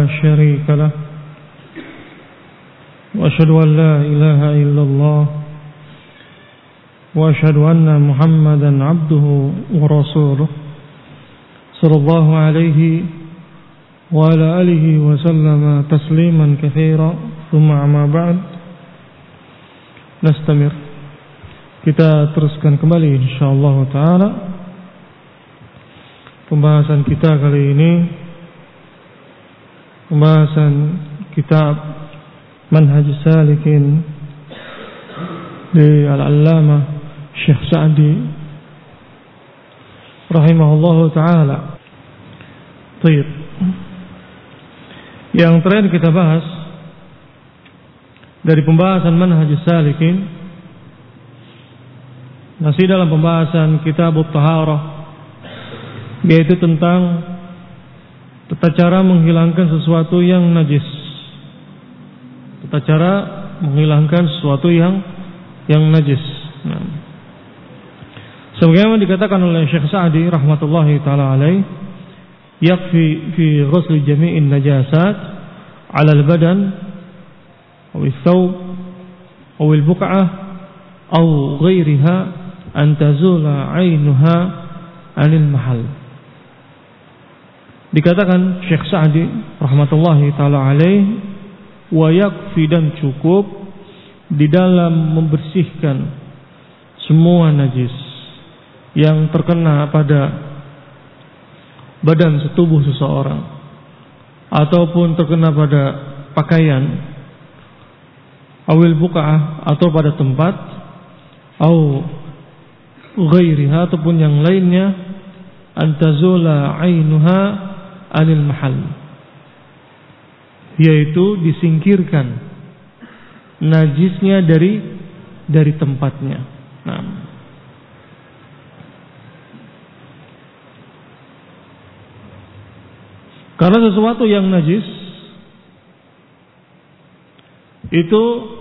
شريك له وأشهد أن لا إله إلا الله وأشهد أن محمدا عبده ورسوله صلى الله عليه وعلى آله وسلم تسليما كثيرا ثم أما بعد نستمر. Kita teruskan kembali insyaallah taala pembahasan kita kali ini, pembahasan kitab Manhaj Salikin di Al-Allamah Syekh Sa'di rahimahullahu taala. Baik. Yang terakhir kita bahas dari pembahasan Manhaj Salikin masih dalam pembahasan Kitab At-Taharah, yaitu tentang tata cara menghilangkan sesuatu yang najis. Tata cara menghilangkan sesuatu yang najis. Sebagaimana dikatakan oleh Syekh Sa'di rahmatullahi taala alaih, yakfi fi ghusl jami'in najasat 'ala al-badan aw al-thawb aw al-buq'ah aw ghairiha an tazula 'ainuha 'anil mahal. Dikatakan Syekh Sa'di rahmatullahi taala alaih, wa yakfi, dan cukup di dalam membersihkan semua najis yang terkena pada badan setubuh seseorang ataupun terkena pada pakaian, awil buqa'ah, atau pada tempat, au ghairiha, ataupun yang lainnya, antazula ainuha anil mahal, yaitu disingkirkan najisnya dari tempatnya. Nah, karena sesuatu yang najis itu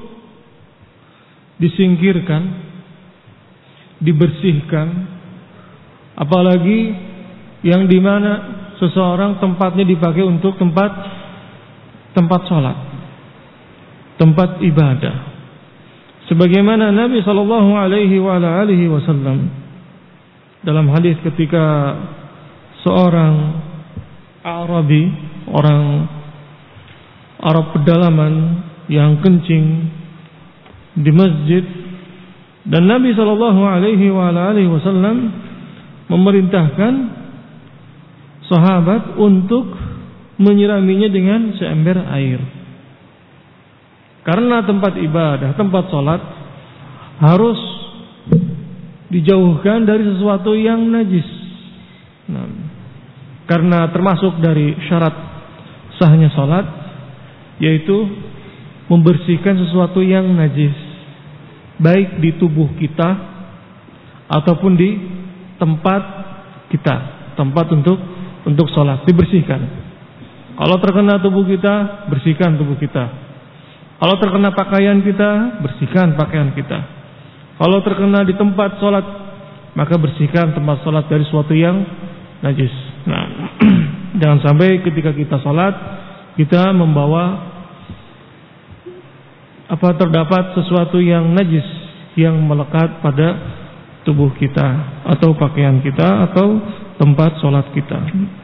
disingkirkan, dibersihkan, apalagi yang dimana seseorang tempatnya dipakai untuk tempat sholat, tempat ibadah. Sebagaimana Nabi sallallahu alaihi wasallam dalam hadis ketika seorang Arabi, orang Arab pedalaman yang kencing di masjid, dan Nabi sallallahu alaihi wasallam memerintahkan sahabat untuk menyiraminya dengan seember air. Karena tempat ibadah, tempat sholat harus dijauhkan dari sesuatu yang najis. Nah, karena termasuk dari syarat sahnya sholat, yaitu membersihkan sesuatu yang najis, baik di tubuh kita ataupun di tempat kita, tempat untuk sholat, dibersihkan. Kalau terkena tubuh kita, bersihkan tubuh kita. Kalau terkena pakaian kita, bersihkan pakaian kita. Kalau terkena di tempat sholat, maka bersihkan tempat sholat dari sesuatu yang najis. Nah, jangan sampai ketika kita sholat, kita membawa terdapat sesuatu yang najis yang melekat pada tubuh kita, atau pakaian kita, atau tempat sholat kita.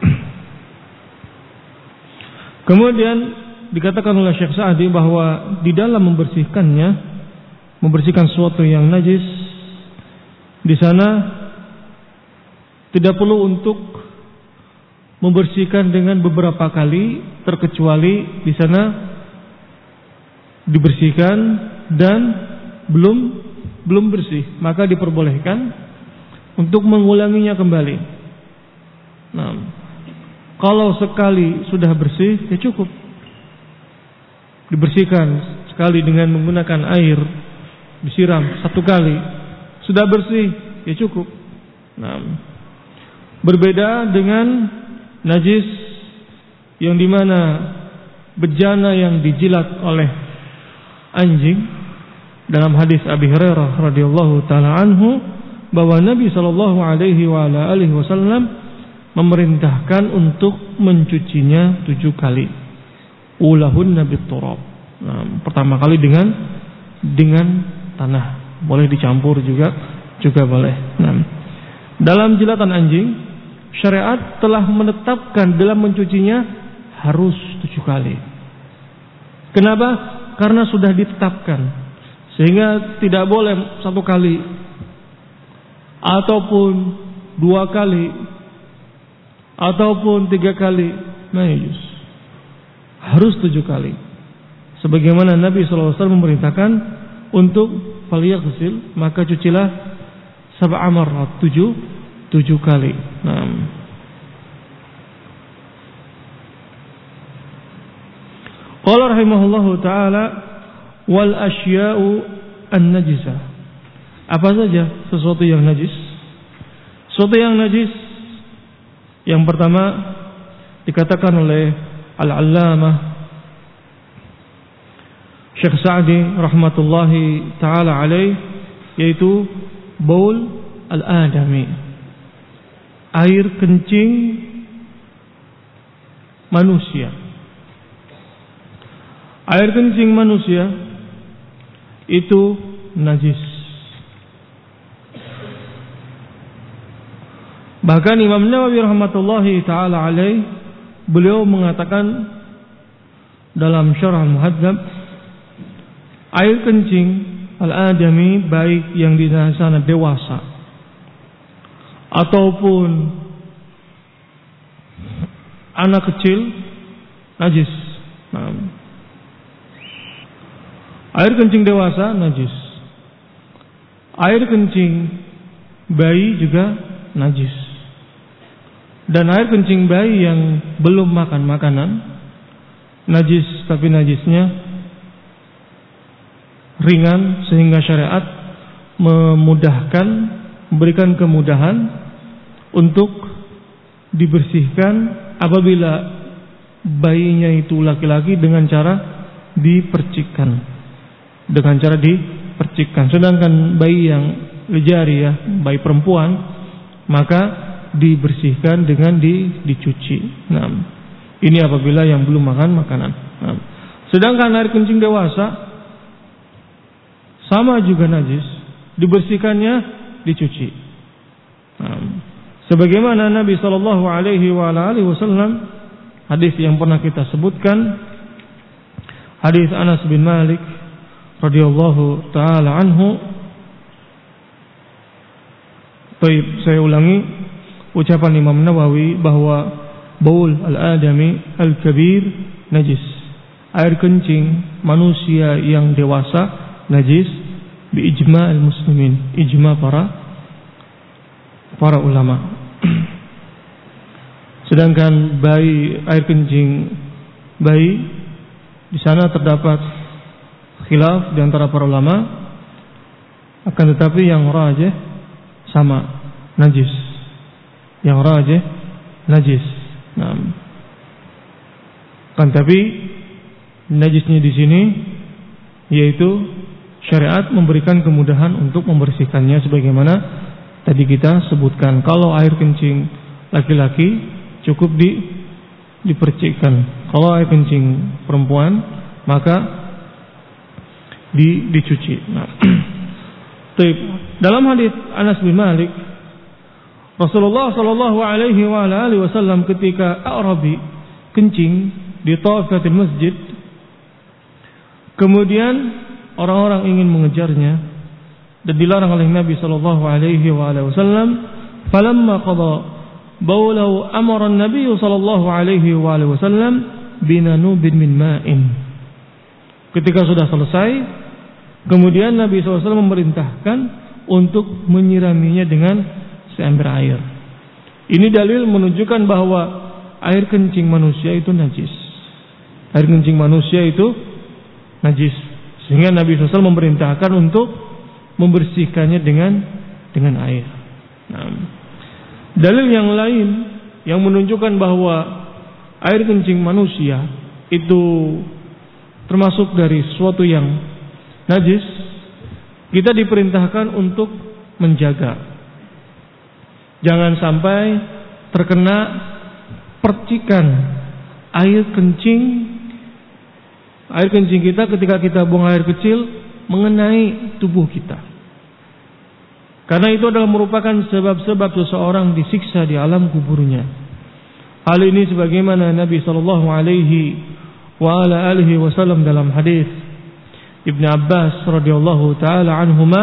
Kemudian dikatakan oleh Syekh Sa'di bahwa di dalam membersihkan sesuatu yang najis, di sana tidak perlu untuk membersihkan dengan beberapa kali, terkecuali di sana dibersihkan dan belum bersih, maka diperbolehkan untuk mengulanginya kembali. Nah, kalau sekali sudah bersih, ya cukup dibersihkan sekali dengan menggunakan air, disiram satu kali, sudah bersih, ya cukup. Nah, berbeda dengan najis yang dimana bejana yang dijilat oleh anjing. Dalam hadis Abi Hurairah radhiyallahu taala anhu, bahwa Nabi sallallahu alaihi wasallam memerintahkan untuk mencucinya 7 kali. ulahunna bit-turab. Nah, pertama kali dengan tanah. Boleh dicampur juga boleh. Nah, dalam jilatan anjing, syariat telah menetapkan dalam mencucinya harus 7 kali. Kenapa? Karena sudah ditetapkan, sehingga tidak boleh 1 kali ataupun 2 kali ataupun 3 kali. Nah, harus 7 kali. Sebagaimana Nabi SAW memerintahkan untuk falyaghsil, maka cucilah 7 marrat, 7 kali. Nah, qala rahimahullahu taala wal asya'u an-najisah. Apa saja sesuatu yang najis? Sesuatu yang najis yang pertama dikatakan oleh Al-Allamah Syekh Sa'di rahmatullahi taala alaih, yaitu baul al-adami, air kencing manusia. Air kencing manusia itu najis. Bahkan Imam Nawawi rahmatullahi taala alaih, beliau mengatakan dalam Syarah Al-Muhadzab, air kencing al-adami, baik yang di sana dewasa ataupun anak kecil, najis. Nah, air kencing dewasa najis. Air kencing bayi juga najis. Dan air kencing bayi yang belum makan makanan najis, tapi najisnya ringan sehingga syariat memberikan kemudahan untuk dibersihkan apabila bayinya itu laki-laki dengan cara dipercikkan. Sedangkan bayi yang jariyah, bayi perempuan, maka dibersihkan dengan dicuci. Nah, ini apabila yang belum makan makanan. Nah, sedangkan air kencing dewasa sama juga najis, dibersihkannya dicuci. Nah, sebagaimana Nabi sallallahu alaihi wasallam, hadis yang pernah kita sebutkan, hadis Anas bin Malik radhiyallahu taala anhu. Baik, saya ulangi ucapan Imam Nawawi bahwa baul al-adami al-kabir najis. Air kencing manusia yang dewasa najis bi ijma' al-muslimin, ijma' para ulama. Sedangkan air kencing bayi, di sana terdapat khilaf di antara para ulama, akan tetapi yang rajih sama, najis. Yang rajih najis. Nah, kan tapi najisnya di sini yaitu syariat memberikan kemudahan untuk membersihkannya, sebagaimana tadi kita sebutkan. Kalau air kencing laki-laki cukup dipercikkan. Kalau air kencing perempuan maka dicuci. Nah, dalam hadis Anas bin Malik, Rasulullah sallallahu alaihi wasallam ketika Arabi kencing di tawafatul masjid, kemudian orang-orang ingin mengejarnya dan dilarang oleh Nabi sallallahu alaihi wasallam. Falamma qada baulahu amara an-nabiy sallallahu alaihi wasallam binanubin min ma'in. Ketika sudah selesai, kemudian Nabi SAW memerintahkan untuk menyiraminya dengan seember air. Ini dalil menunjukkan bahwa air kencing manusia itu najis. Air kencing manusia itu najis, sehingga Nabi SAW memerintahkan untuk membersihkannya dengan air. Nah, dalil yang lain yang menunjukkan bahwa air kencing manusia itu termasuk dari sesuatu yang najis, kita diperintahkan untuk menjaga, jangan sampai terkena percikan air kencing air kencing kita ketika kita buang air kecil mengenai tubuh kita. Karena itu adalah merupakan sebab-sebab seseorang disiksa di alam kuburnya. Hal ini sebagaimana Nabi sallallahu alaihi wasallam dalam hadis Ibnu Abbas radhiyallahu taala anhuma,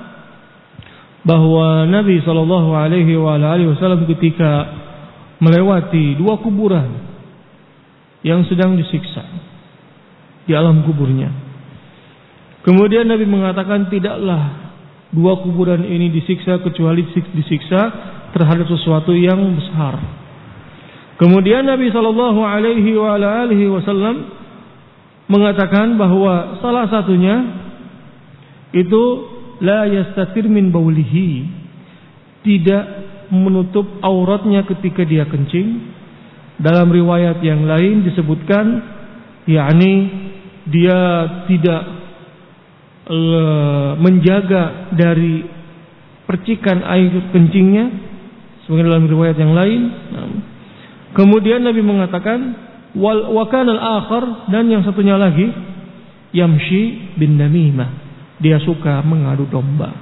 bahwa Nabi sallallahu alaihi wasallam ketika melewati dua kuburan yang sedang disiksa di alam kuburnya, kemudian Nabi mengatakan, tidaklah dua kuburan ini disiksa kecuali disiksa terhadap sesuatu yang besar. Kemudian Nabi sallallahu alaihi wasallam mengatakan bahwa salah satunya itu la yastatir min baulihi, tidak menutup auratnya ketika dia kencing. Dalam riwayat yang lain disebutkan, yakni dia tidak menjaga dari percikan air kencingnya, sebagai dalam riwayat yang lain. Kemudian Nabi mengatakan, wa kana al-akhar, dan yang satunya lagi, yamshi bin namimah, dia suka mengadu domba.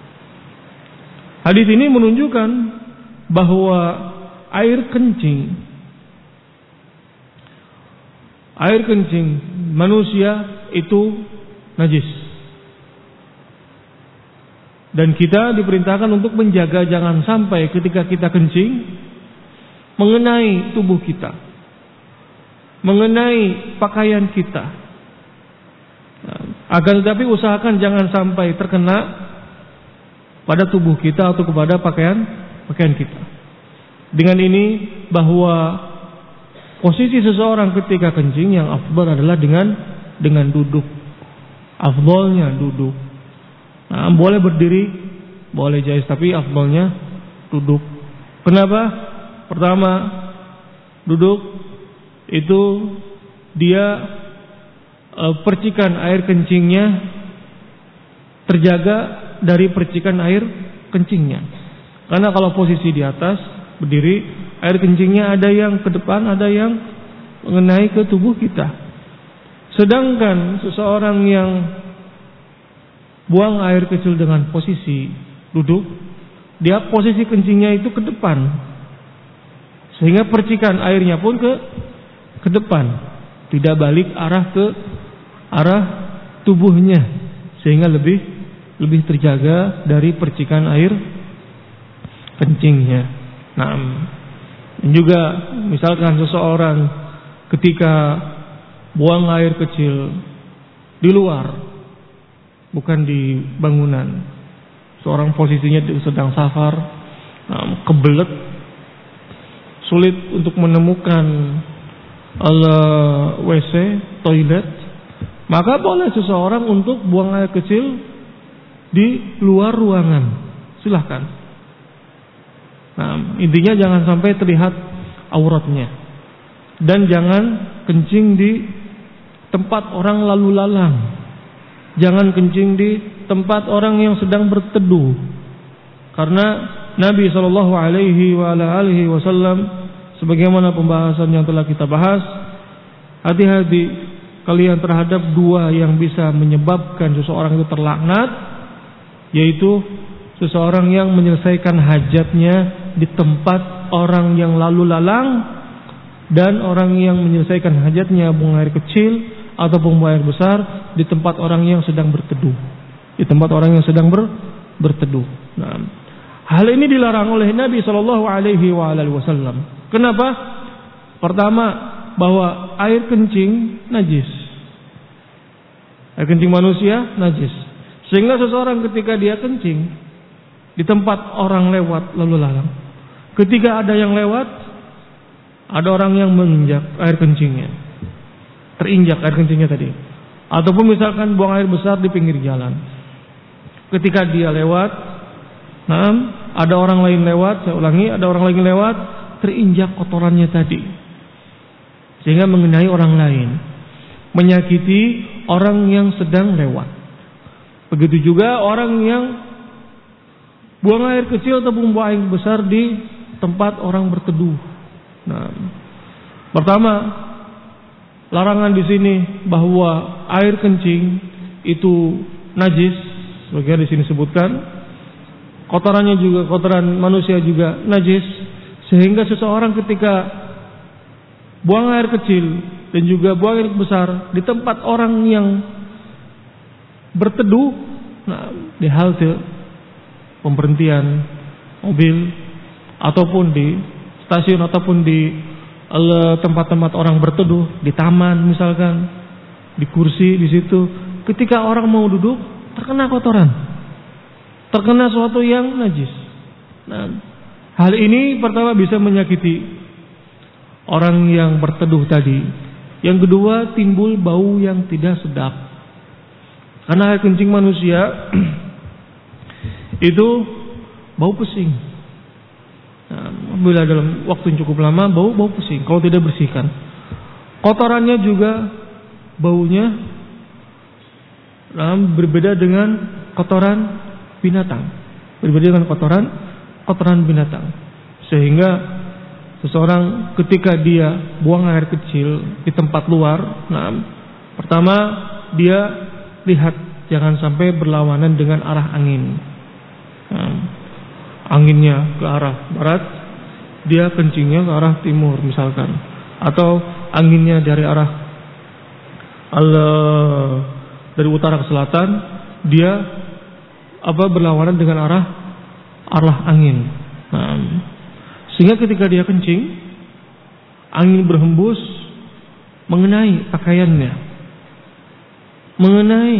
Hadis ini menunjukkan bahwa air kencing manusia itu najis. Dan kita diperintahkan untuk menjaga jangan sampai ketika kita kencing mengenai tubuh kita, mengenai pakaian kita. Akan tetapi usahakan jangan sampai terkena pada tubuh kita atau kepada pakaian kita. Dengan ini bahwa posisi seseorang ketika kencing yang afdal adalah dengan duduk. Afdalnya duduk. Nah, boleh berdiri, boleh jais, tapi afdalnya duduk. Kenapa? Pertama, duduk itu dia percikan air kencingnya terjaga dari percikan air kencingnya. Karena kalau posisi di atas berdiri, air kencingnya ada yang ke depan, ada yang mengenai ke tubuh kita. Sedangkan seseorang yang buang air kecil dengan posisi duduk, dia posisi kencingnya itu ke depan, sehingga percikan airnya pun ke depan, tidak balik arah ke arah tubuhnya, sehingga lebih terjaga dari percikan air kencingnya. Nah, juga misalkan seseorang ketika buang air kecil di luar, bukan di bangunan, seorang posisinya sedang safar, kebelet, sulit untuk menemukan WC, toilet, maka boleh seseorang untuk buang air kecil di luar ruangan, silahkan. Nah, intinya jangan sampai terlihat auratnya, dan jangan kencing di tempat orang lalu lalang, jangan kencing di tempat orang yang sedang berteduh, karena Nabi Shallallahu Alaihi Wasallam, sebagaimana pembahasan yang telah kita bahas, hati-hati kalian terhadap dua yang bisa menyebabkan seseorang itu terlaknat, yaitu seseorang yang menyelesaikan hajatnya di tempat orang yang lalu lalang, dan orang yang menyelesaikan hajatnya buang air kecil ataupun buang air besar di tempat orang yang sedang berteduh, di tempat orang yang sedang berteduh. Nah, hal ini dilarang oleh Nabi Shallallahu Alaihi Wasallam. Kenapa? Pertama, bahwa air kencing najis, air kencing manusia najis, sehingga seseorang ketika dia kencing di tempat orang lewat lalu lalang, ketika ada yang lewat, ada orang yang menginjak air kencingnya, terinjak air kencingnya tadi, ataupun misalkan buang air besar di pinggir jalan, ketika dia lewat, ada orang lain lewat, saya ulangi, ada orang lain lewat, terinjak kotorannya tadi, sehingga mengenai orang lain, menyakiti orang yang sedang lewat. Begitu juga orang yang buang air kecil atau buang air besar di tempat orang berteduh. Nah, pertama, larangan di sini bahwa air kencing itu najis, sebagaimana di sini sebutkan, kotorannya juga, kotoran manusia juga najis, sehingga seseorang ketika buang air kecil dan juga buang air besar di tempat orang yang berteduh, di halte pemberhentian mobil ataupun di stasiun ataupun di tempat-tempat orang berteduh, di taman misalkan, di kursi di situ, ketika orang mau duduk terkena kotoran, terkena sesuatu yang najis. Nah, hal ini pertama bisa menyakiti orang yang berteduh tadi. Yang kedua, timbul bau yang tidak sedap. Karena air kencing manusia itu bau pusing. Nah, bila dalam waktu yang cukup lama bau pusing kalau tidak bersihkan. Kotorannya juga baunya berbeda dengan kotoran binatang. Berbeda dengan kotoran binatang. Sehingga seseorang ketika dia buang air kecil di tempat luar, pertama dia lihat jangan sampai berlawanan dengan arah angin. Anginnya ke arah barat, dia kencingnya ke arah timur misalkan, atau anginnya dari arah dari utara ke selatan, dia berlawanan dengan arah angin. Sehingga ketika dia kencing, angin berhembus mengenai pakaiannya, mengenai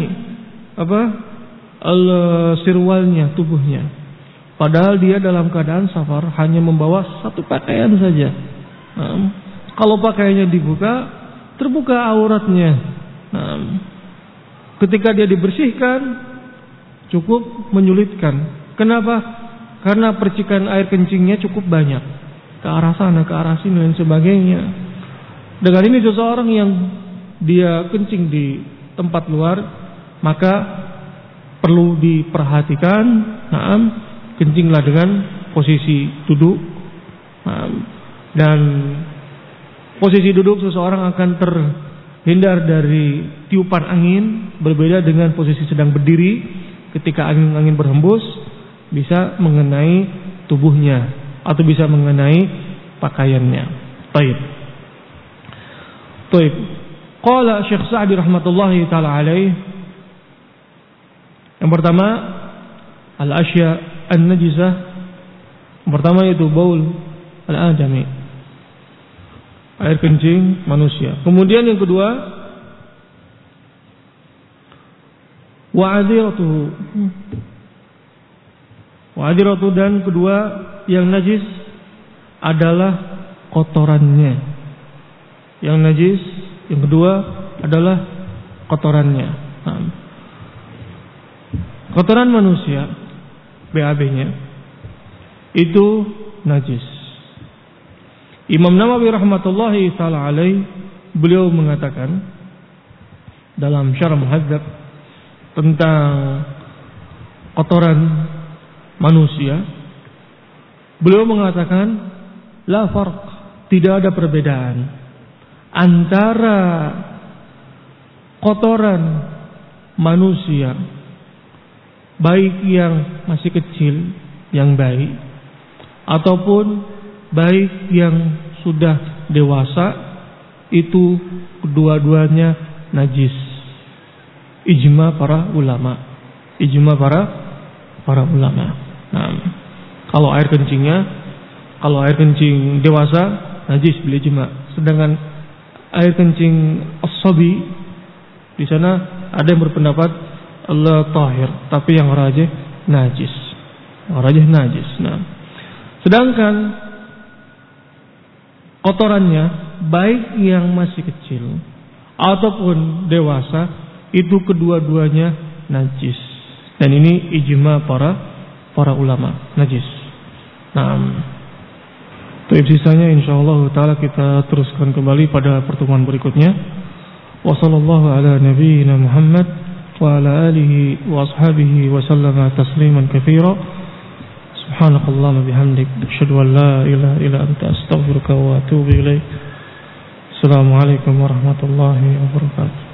sirwalnya, tubuhnya. Padahal dia dalam keadaan safar hanya membawa satu pakaian saja. Kalau pakaiannya dibuka, terbuka auratnya. Ketika dia dibersihkan, cukup menyulitkan. Kenapa? Karena percikan air kencingnya cukup banyak, ke arah sana, ke arah sini dan sebagainya. Dengan ini seseorang yang dia kencing di tempat luar, maka perlu diperhatikan. Kencinglah dengan posisi duduk, dan posisi duduk seseorang akan terhindar dari tiupan angin, berbeda dengan posisi sedang berdiri. Ketika angin berhembus bisa mengenai tubuhnya atau bisa mengenai pakaiannya. Baik. Qala Syekh Sa'di rahmatullahi taala alaih. Yang pertama, al-asya an-najisah. Yang pertama itu baul al-adami, air kencing manusia. Kemudian yang kedua, wa'adiratu, dan kedua yang najis adalah kotorannya. Yang najis yang kedua adalah kotorannya. Kotoran manusia, BAB-nya itu najis. Imam Nawawi rahmatullahi taala alaih, beliau mengatakan dalam Syarah Muhadzab tentang kotoran manusia, beliau mengatakan la farq, tidak ada perbedaan antara kotoran manusia, baik yang masih kecil, yang baik, ataupun baik yang sudah dewasa, itu kedua-duanya najis. Ijma para ulama. Ijma para ulama. Nah, kalau air kencing dewasa najis bil ijma. Sedangkan air kencing as-sabi, di sana ada yang berpendapat Allah tahir, tapi yang rajih najis. Nah, sedangkan kotorannya baik yang masih kecil ataupun dewasa, itu kedua-duanya najis. Dan ini ijma para ulama, najis. Nah, sisanya insyaallah taala kita teruskan kembali pada pertemuan berikutnya. Wassallallahu ala nabiyyina Muhammad wa ala alihi wa ashabihi wa sallama tasliman katsira. Subhanakallahumma bihamdik, asyhadu an la ilaha illa anta, astaghfiruka wa atubu ilaik. Assalamualaikum warahmatullahi wabarakatuh.